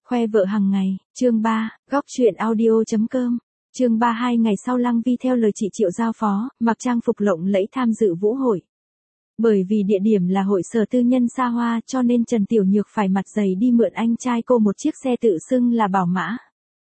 Khoe vợ hàng ngày, chương 3, góc truyện audio.com. Chương 3 2 ngày sau Lăng Vi theo lời chị Triệu giao phó, mặc trang phục lộng lẫy tham dự vũ hội. Bởi vì địa điểm là hội sở tư nhân xa hoa cho nên Trần Tiểu Nhược phải mặt dày đi mượn anh trai cô một chiếc xe tự xưng là bảo mã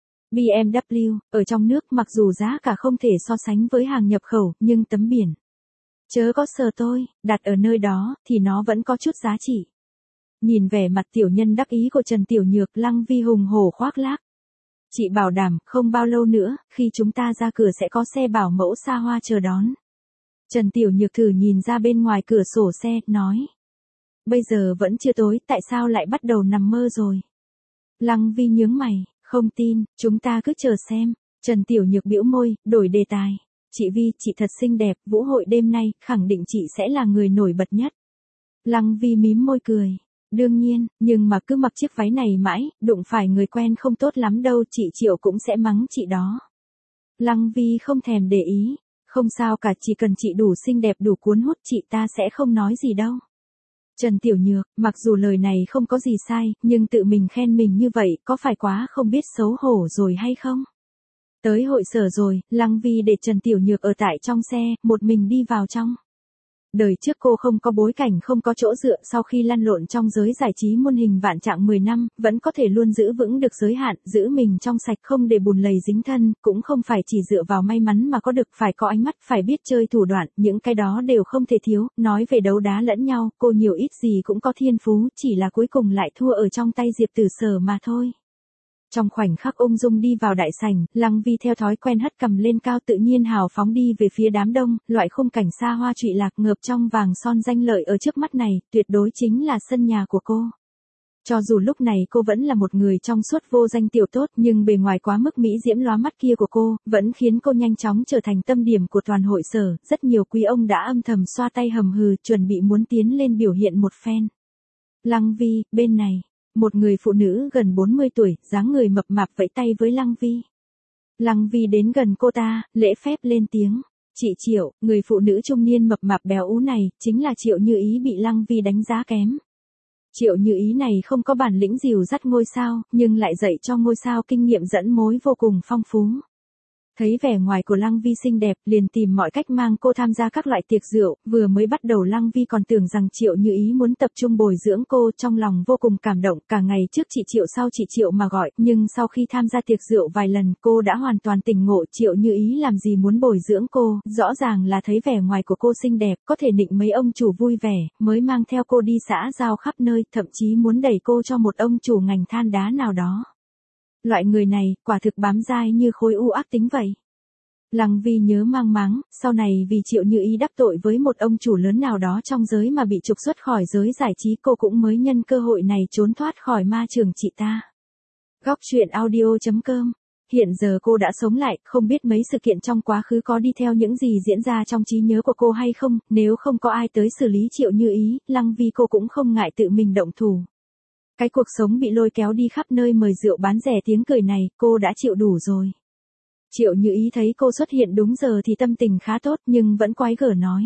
BMW, ở trong nước mặc dù giá cả không thể so sánh với hàng nhập khẩu nhưng tấm biển chớ có sờ tôi, đặt ở nơi đó thì nó vẫn có chút giá trị. Nhìn vẻ mặt tiểu nhân đắc ý của Trần Tiểu Nhược, Lăng Vi hùng hổ khoác lác. Chị bảo đảm, không bao lâu nữa, khi chúng ta ra cửa sẽ có xe bảo mẫu xa hoa chờ đón. Trần Tiểu Nhược thử nhìn ra bên ngoài cửa sổ xe, nói. Bây giờ vẫn chưa tối, tại sao lại bắt đầu nằm mơ rồi? Lăng Vi nhướng mày, không tin, chúng ta cứ chờ xem. Trần Tiểu Nhược bĩu môi, đổi đề tài. Chị Vi, chị thật xinh đẹp, vũ hội đêm nay, khẳng định chị sẽ là người nổi bật nhất. Lăng Vi mím môi cười. Đương nhiên, nhưng mà cứ mặc chiếc váy này mãi, đụng phải người quen không tốt lắm đâu, chị Triệu cũng sẽ mắng chị đó. Lăng Vi không thèm để ý, không sao cả, chỉ cần chị đủ xinh đẹp đủ cuốn hút chị ta sẽ không nói gì đâu. Trần Tiểu Nhược, mặc dù lời này không có gì sai, nhưng tự mình khen mình như vậy có phải quá không biết xấu hổ rồi hay không? Tới hội sở rồi, Lăng Vi để Trần Tiểu Nhược ở tại trong xe, một mình đi vào trong. Đời trước cô không có bối cảnh không có chỗ dựa, sau khi lăn lộn trong giới giải trí muôn hình vạn trạng 10 năm, vẫn có thể luôn giữ vững được giới hạn, giữ mình trong sạch không để bùn lầy dính thân, cũng không phải chỉ dựa vào may mắn mà có được, phải có ánh mắt, phải biết chơi thủ đoạn, những cái đó đều không thể thiếu. Nói về đấu đá lẫn nhau, cô nhiều ít gì cũng có thiên phú, chỉ là cuối cùng lại thua ở trong tay Diệp Tử Sở mà thôi. Trong khoảnh khắc ung dung đi vào đại sảnh, Lăng Vi theo thói quen hất cằm lên cao, tự nhiên hào phóng đi về phía đám đông, loại khung cảnh xa hoa trụy lạc ngợp trong vàng son danh lợi ở trước mắt này, tuyệt đối chính là sân nhà của cô. Cho dù lúc này cô vẫn là một người trong suốt vô danh tiểu tốt, nhưng bề ngoài quá mức mỹ diễm lóa mắt kia của cô, vẫn khiến cô nhanh chóng trở thành tâm điểm của toàn hội sở, rất nhiều quý ông đã âm thầm xoa tay hầm hừ, chuẩn bị muốn tiến lên biểu hiện một phen. Lăng Vi, bên này. Một người phụ nữ gần 40 tuổi, dáng người mập mạp vẫy tay với Lăng Vi. Lăng Vi đến gần cô ta, lễ phép lên tiếng. Chị Triệu, người phụ nữ trung niên mập mạp béo ú này, chính là Triệu Như Ý bị Lăng Vi đánh giá kém. Triệu Như Ý này không có bản lĩnh dìu dắt ngôi sao, nhưng lại dạy cho ngôi sao kinh nghiệm dẫn mối vô cùng phong phú. Thấy vẻ ngoài của Lăng Vi xinh đẹp, liền tìm mọi cách mang cô tham gia các loại tiệc rượu, vừa mới bắt đầu Lăng Vi còn tưởng rằng Triệu Như Ý muốn tập trung bồi dưỡng cô, trong lòng vô cùng cảm động, cả ngày trước chị Triệu sau chị Triệu mà gọi, nhưng sau khi tham gia tiệc rượu vài lần, cô đã hoàn toàn tỉnh ngộ, Triệu Như Ý làm gì muốn bồi dưỡng cô, rõ ràng là thấy vẻ ngoài của cô xinh đẹp, có thể nịnh mấy ông chủ vui vẻ, mới mang theo cô đi xã giao khắp nơi, thậm chí muốn đẩy cô cho một ông chủ ngành than đá nào đó. Loại người này, quả thực bám dai như khối u ác tính vậy. Lăng Vi nhớ mang máng, sau này vì Triệu Như Ý đắc tội với một ông chủ lớn nào đó trong giới mà bị trục xuất khỏi giới giải trí, cô cũng mới nhân cơ hội này trốn thoát khỏi ma trường chị ta. Góc truyện audio.com. Hiện giờ cô đã sống lại, không biết mấy sự kiện trong quá khứ có đi theo những gì diễn ra trong trí nhớ của cô hay không, nếu không có ai tới xử lý Triệu Như Ý, Lăng Vi cô cũng không ngại tự mình động thủ. Cái cuộc sống bị lôi kéo đi khắp nơi mời rượu bán rẻ tiếng cười này, cô đã chịu đủ rồi. Triệu Như Ý thấy cô xuất hiện đúng giờ thì tâm tình khá tốt nhưng vẫn quái gở nói.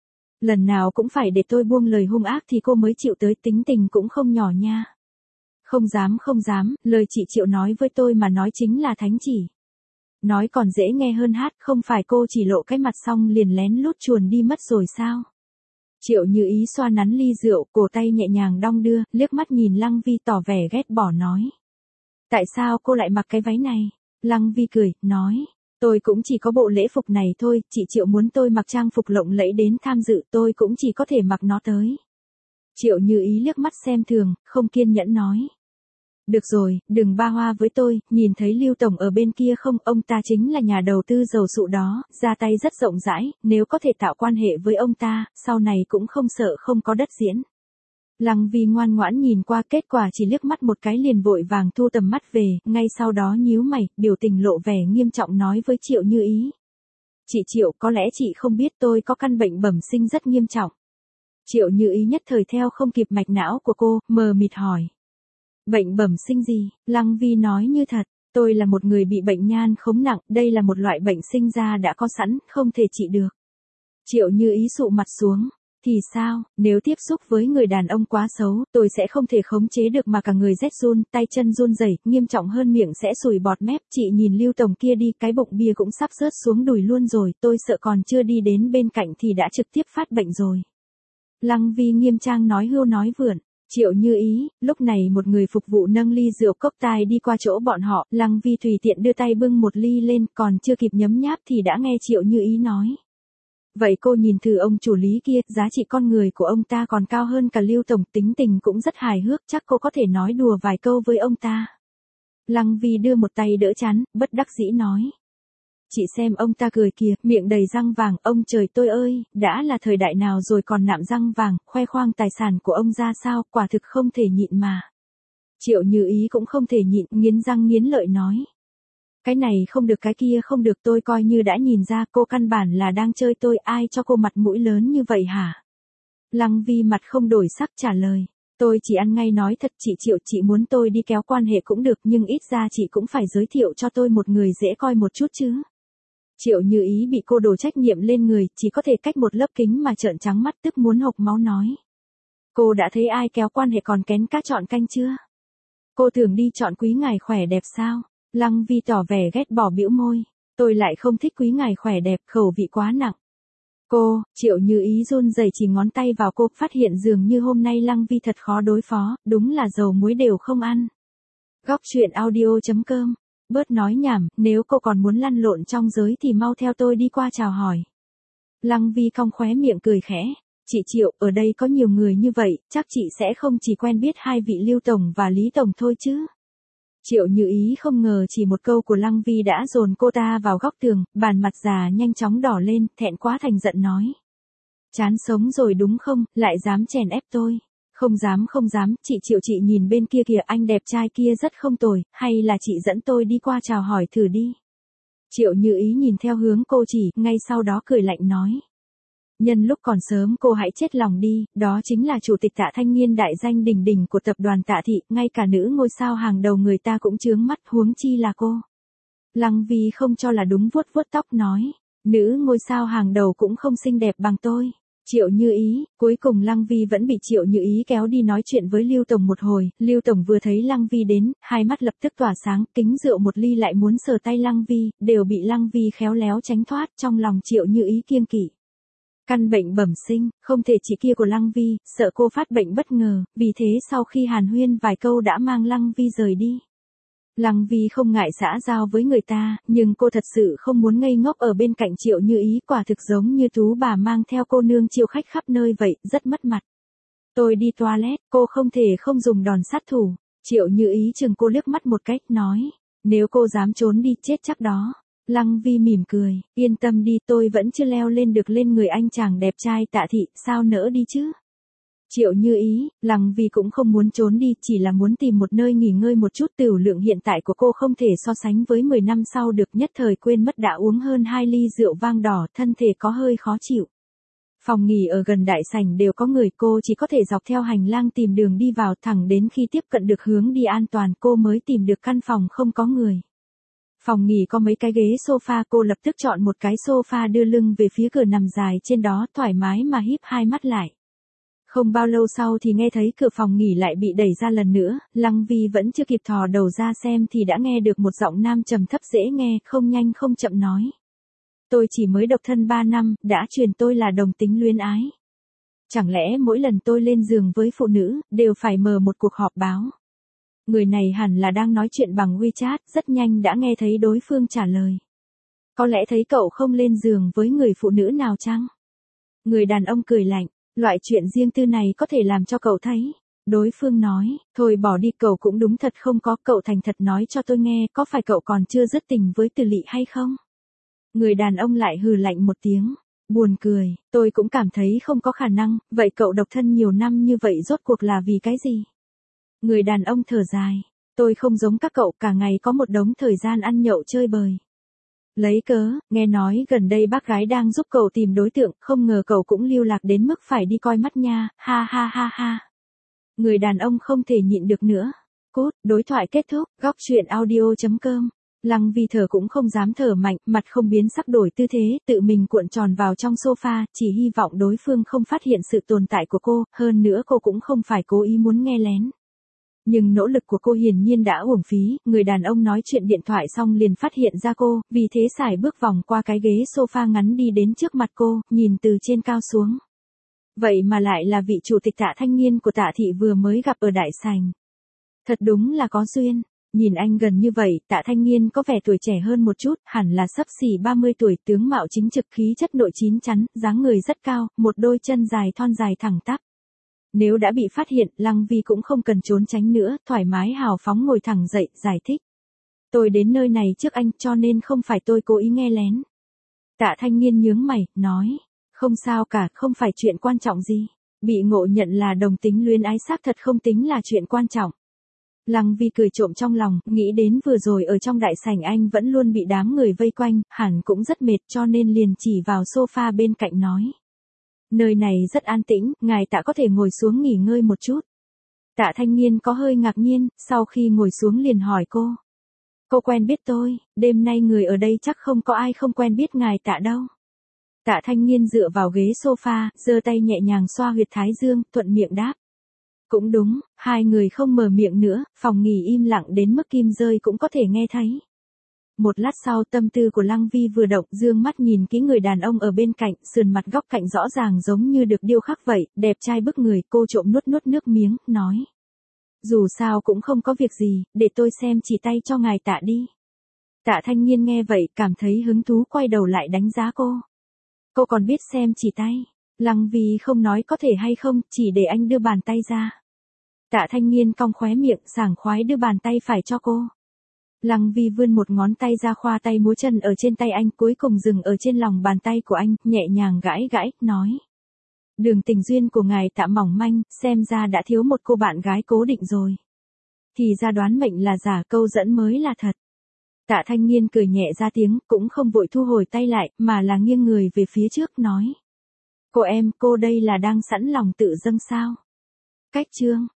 Lần nào cũng phải để tôi buông lời hung ác thì cô mới chịu tới, tính tình cũng không nhỏ nha. Không dám, lời chị Triệu nói với tôi mà nói chính là thánh chỉ. Nói còn dễ nghe hơn hát, không phải cô chỉ lộ cái mặt xong liền lén lút chuồn đi mất rồi sao? Triệu Như Ý xoa nắn ly rượu, cổ tay nhẹ nhàng đong đưa, liếc mắt nhìn Lăng Vi tỏ vẻ ghét bỏ nói. Tại sao cô lại mặc cái váy này? Lăng Vi cười, nói. Tôi cũng chỉ có bộ lễ phục này thôi, chị Triệu muốn tôi mặc trang phục lộng lẫy đến tham dự, tôi cũng chỉ có thể mặc nó tới. Triệu Như Ý liếc mắt xem thường, không kiên nhẫn nói. Được rồi, đừng ba hoa với tôi, nhìn thấy Lưu Tổng ở bên kia không, ông ta chính là nhà đầu tư giàu sụ đó, ra tay rất rộng rãi, nếu có thể tạo quan hệ với ông ta, sau này cũng không sợ không có đất diễn. Lăng Vi ngoan ngoãn nhìn qua, kết quả chỉ liếc mắt một cái liền vội vàng thu tầm mắt về, ngay sau đó nhíu mày, biểu tình lộ vẻ nghiêm trọng nói với Triệu Như Ý. Chị Triệu, có lẽ chị không biết tôi có căn bệnh bẩm sinh rất nghiêm trọng. Triệu Như Ý nhất thời theo không kịp mạch não của cô, mờ mịt hỏi. Bệnh bẩm sinh gì? Lăng Vi nói như thật, tôi là một người bị bệnh nhan khống nặng, đây là một loại bệnh sinh ra đã có sẵn, không thể trị được. Triệu Như Ý sụ mặt xuống, Thì sao, nếu tiếp xúc với người đàn ông quá xấu, tôi sẽ không thể khống chế được mà cả người rét run, tay chân run rẩy, nghiêm trọng hơn miệng sẽ sùi bọt mép. Chị nhìn Lưu Tổng kia đi, cái bụng bia cũng sắp rớt xuống đùi luôn rồi, tôi sợ còn chưa đi đến bên cạnh thì đã trực tiếp phát bệnh rồi. Lăng Vi nghiêm trang nói hưu nói vượn. Triệu Như Ý, lúc này một người phục vụ nâng ly rượu cốc tai đi qua chỗ bọn họ, Lăng Vi tùy tiện đưa tay bưng một ly lên, còn chưa kịp nhấm nháp thì đã nghe Triệu Như Ý nói. Vậy cô nhìn thử ông chủ Lý kia, giá trị con người của ông ta còn cao hơn cả Lưu Tổng, tính tình cũng rất hài hước, chắc cô có thể nói đùa vài câu với ông ta. Lăng Vi đưa một tay đỡ chán, bất đắc dĩ nói. Chị xem ông ta cười kìa, miệng đầy răng vàng, ông trời tôi ơi, đã là thời đại nào rồi còn nạm răng vàng, khoe khoang tài sản của ông ra sao, quả thực không thể nhịn mà. Triệu Như Ý cũng không thể nhịn, nghiến răng nghiến lợi nói. Cái này không được cái kia không được, tôi coi như đã nhìn ra cô căn bản là đang chơi tôi, ai cho cô mặt mũi lớn như vậy hả? Lăng Vi mặt không đổi sắc trả lời. Tôi chỉ ăn ngay nói thật, chị Triệu, chị muốn tôi đi kéo quan hệ cũng được, nhưng ít ra chị cũng phải giới thiệu cho tôi một người dễ coi một chút chứ. Triệu Như Ý bị cô đổ trách nhiệm lên người, chỉ có thể cách một lớp kính mà trợn trắng mắt tức muốn hộc máu nói. Cô đã thấy ai kéo quan hệ còn kén cá chọn canh chưa? Cô thường đi chọn quý ngài khỏe đẹp sao? Lăng Vi tỏ vẻ ghét bỏ bĩu môi. Tôi lại không thích quý ngài khỏe đẹp, khẩu vị quá nặng. Cô, Triệu Như Ý run rẩy chỉ ngón tay vào cô, phát hiện dường như hôm nay Lăng Vi thật khó đối phó, đúng là dầu muối đều không ăn. Góc truyện audio.com. Bớt nói nhảm, nếu cô còn muốn lăn lộn trong giới thì mau theo tôi đi qua chào hỏi. Lăng Vi cong khóe miệng cười khẽ. Chị Triệu, ở đây có nhiều người như vậy, chắc chị sẽ không chỉ quen biết hai vị Lưu Tổng và Lý Tổng thôi chứ. Triệu Như Ý không ngờ chỉ một câu của Lăng Vi đã dồn cô ta vào góc tường, bàn mặt già nhanh chóng đỏ lên, thẹn quá thành giận nói. Chán sống rồi đúng không, lại dám chèn ép tôi. Không dám không dám, chị Triệu, chị nhìn bên kia kìa, anh đẹp trai kia rất không tồi, hay là chị dẫn tôi đi qua chào hỏi thử đi. Triệu Như Ý nhìn theo hướng cô chỉ, ngay sau đó cười lạnh nói. Nhân lúc còn sớm cô hãy chết lòng đi, đó chính là chủ tịch Tạ thanh niên đại danh đỉnh đỉnh của tập đoàn Tạ Thị, ngay cả nữ ngôi sao hàng đầu người ta cũng chướng mắt, huống chi là cô. Lăng Vi không cho là đúng, vuốt vuốt tóc nói, nữ ngôi sao hàng đầu cũng không xinh đẹp bằng tôi. Triệu Như Ý, cuối cùng Lăng Vi vẫn bị Triệu Như Ý kéo đi nói chuyện với Lưu Tổng một hồi, Lưu Tổng vừa thấy Lăng Vi đến, hai mắt lập tức tỏa sáng, kính rượu một ly lại muốn sờ tay Lăng Vi, đều bị Lăng Vi khéo léo tránh thoát, trong lòng Triệu Như Ý kiêng kỵ. Căn bệnh bẩm sinh, không thể chỉ kia của Lăng Vi, sợ cô phát bệnh bất ngờ, vì thế sau khi hàn huyên vài câu đã mang Lăng Vi rời đi. Lăng Vi không ngại xã giao với người ta, nhưng cô thật sự không muốn ngây ngốc ở bên cạnh Triệu Như Ý, quả thực giống như tú bà mang theo cô nương chiêu khách khắp nơi vậy, rất mất mặt. Tôi đi toilet, cô không thể không dùng đòn sát thủ. Triệu Như Ý chừng cô liếc mắt một cách, nói, nếu cô dám trốn đi chết chắc đó. Lăng Vi mỉm cười, yên tâm đi, tôi vẫn chưa leo lên được lên người anh chàng đẹp trai Tạ Thị, sao nỡ đi chứ. Triệu Như Ý, Lăng Vi cũng không muốn trốn đi, chỉ là muốn tìm một nơi nghỉ ngơi một chút, tửu lượng hiện tại của cô không thể so sánh với 10 năm sau được, nhất thời quên mất đã uống hơn 2 ly rượu vang đỏ, thân thể có hơi khó chịu. Phòng nghỉ ở gần đại sảnh đều có người, cô chỉ có thể dọc theo hành lang tìm đường đi vào, thẳng đến khi tiếp cận được hướng đi an toàn cô mới tìm được căn phòng không có người. Phòng nghỉ có mấy cái ghế sofa, cô lập tức chọn một cái sofa đưa lưng về phía cửa nằm dài trên đó, thoải mái mà híp hai mắt lại. Không bao lâu sau thì nghe thấy cửa phòng nghỉ lại bị đẩy ra lần nữa, Lăng Vi vẫn chưa kịp thò đầu ra xem thì đã nghe được một giọng nam trầm thấp dễ nghe, không nhanh không chậm nói. Tôi chỉ mới độc thân 3 năm, đã truyền tôi là đồng tính luyến ái. Chẳng lẽ mỗi lần tôi lên giường với phụ nữ, đều phải mở một cuộc họp báo? Người này hẳn là đang nói chuyện bằng WeChat, rất nhanh đã nghe thấy đối phương trả lời. Có lẽ thấy cậu không lên giường với người phụ nữ nào chăng? Người đàn ông cười lạnh, loại chuyện riêng tư này có thể làm cho cậu thấy. Đối phương nói, thôi bỏ đi, cậu cũng đúng thật không có, cậu thành thật nói cho tôi nghe, có phải cậu còn chưa dứt tình với Từ Lị hay không? Người đàn ông lại hừ lạnh một tiếng, buồn cười, tôi cũng cảm thấy không có khả năng, vậy cậu độc thân nhiều năm như vậy rốt cuộc là vì cái gì? Người đàn ông thở dài, tôi không giống các cậu, cả ngày có một đống thời gian ăn nhậu chơi bời. Lấy cớ, nghe nói gần đây bác gái đang giúp cậu tìm đối tượng, không ngờ cậu cũng lưu lạc đến mức phải đi coi mắt nha, ha ha ha ha. Người đàn ông không thể nhịn được nữa. Cút, đối thoại kết thúc, góc truyện audio.com Lăng Vi thở cũng không dám thở mạnh, mặt không biến sắc đổi tư thế, tự mình cuộn tròn vào trong sofa, chỉ hy vọng đối phương không phát hiện sự tồn tại của cô, hơn nữa cô cũng không phải cố ý muốn nghe lén. Nhưng nỗ lực của cô hiển nhiên đã uổng phí, người đàn ông nói chuyện điện thoại xong liền phát hiện ra cô, vì thế sải bước vòng qua cái ghế sofa ngắn đi đến trước mặt cô, nhìn từ trên cao xuống. Vậy mà lại là vị chủ tịch Tạ Thanh Nghiên của Tạ Thị vừa mới gặp ở Đại Sảnh. Thật đúng là có duyên. Nhìn anh gần như vậy, Tạ Thanh Nghiên có vẻ tuổi trẻ hơn một chút, hẳn là xấp xỉ 30 tuổi, tướng mạo chính trực, khí chất nội chín chắn, dáng người rất cao, một đôi chân dài thon dài thẳng tắp. Nếu đã bị phát hiện, Lăng Vi cũng không cần trốn tránh nữa, thoải mái hào phóng ngồi thẳng dậy, giải thích. Tôi đến nơi này trước anh, cho nên không phải tôi cố ý nghe lén. Tạ Thanh Nghiên nhướng mày, nói. Không sao cả, không phải chuyện quan trọng gì. Bị ngộ nhận là đồng tính luyến ái xác thật không tính là chuyện quan trọng. Lăng Vi cười trộm trong lòng, nghĩ đến vừa rồi ở trong đại sảnh anh vẫn luôn bị đám người vây quanh, hẳn cũng rất mệt cho nên liền chỉ vào sofa bên cạnh nói. Nơi này rất an tĩnh, ngài Tạ có thể ngồi xuống nghỉ ngơi một chút. Tạ Thanh Nghiên có hơi ngạc nhiên, sau khi ngồi xuống liền hỏi cô. Cô quen biết tôi, đêm nay người ở đây chắc không có ai không quen biết ngài Tạ đâu. Tạ Thanh Nghiên dựa vào ghế sofa, giơ tay nhẹ nhàng xoa huyệt thái dương, thuận miệng đáp. Cũng đúng, hai người không mở miệng nữa, phòng nghỉ im lặng đến mức kim rơi cũng có thể nghe thấy. Một lát sau tâm tư của Lăng Vi vừa động, dương mắt nhìn kỹ người đàn ông ở bên cạnh, sườn mặt góc cạnh rõ ràng giống như được điêu khắc vậy, đẹp trai bức người, cô trộm nuốt nước miếng, nói. Dù sao cũng không có việc gì, để tôi xem chỉ tay cho ngài Tạ đi. Tạ Thanh Nghiên nghe vậy, cảm thấy hứng thú quay đầu lại đánh giá cô. Cô còn biết xem chỉ tay. Lăng Vi không nói có thể hay không, chỉ để anh đưa bàn tay ra. Tạ Thanh Nghiên cong khóe miệng, sảng khoái đưa bàn tay phải cho cô. Lăng Vi vươn một ngón tay ra khoa tay múa chân ở trên tay anh, cuối cùng dừng ở trên lòng bàn tay của anh, nhẹ nhàng gãi gãi, nói. Đường tình duyên của ngài Tạ mỏng manh, xem ra đã thiếu một cô bạn gái cố định rồi. Thì ra đoán mệnh là giả, câu dẫn mới là thật. Tạ Thanh Nghiên cười nhẹ ra tiếng, cũng không vội thu hồi tay lại, mà là nghiêng người về phía trước, nói. Cô đây là đang sẵn lòng tự dâng sao? Cách chương.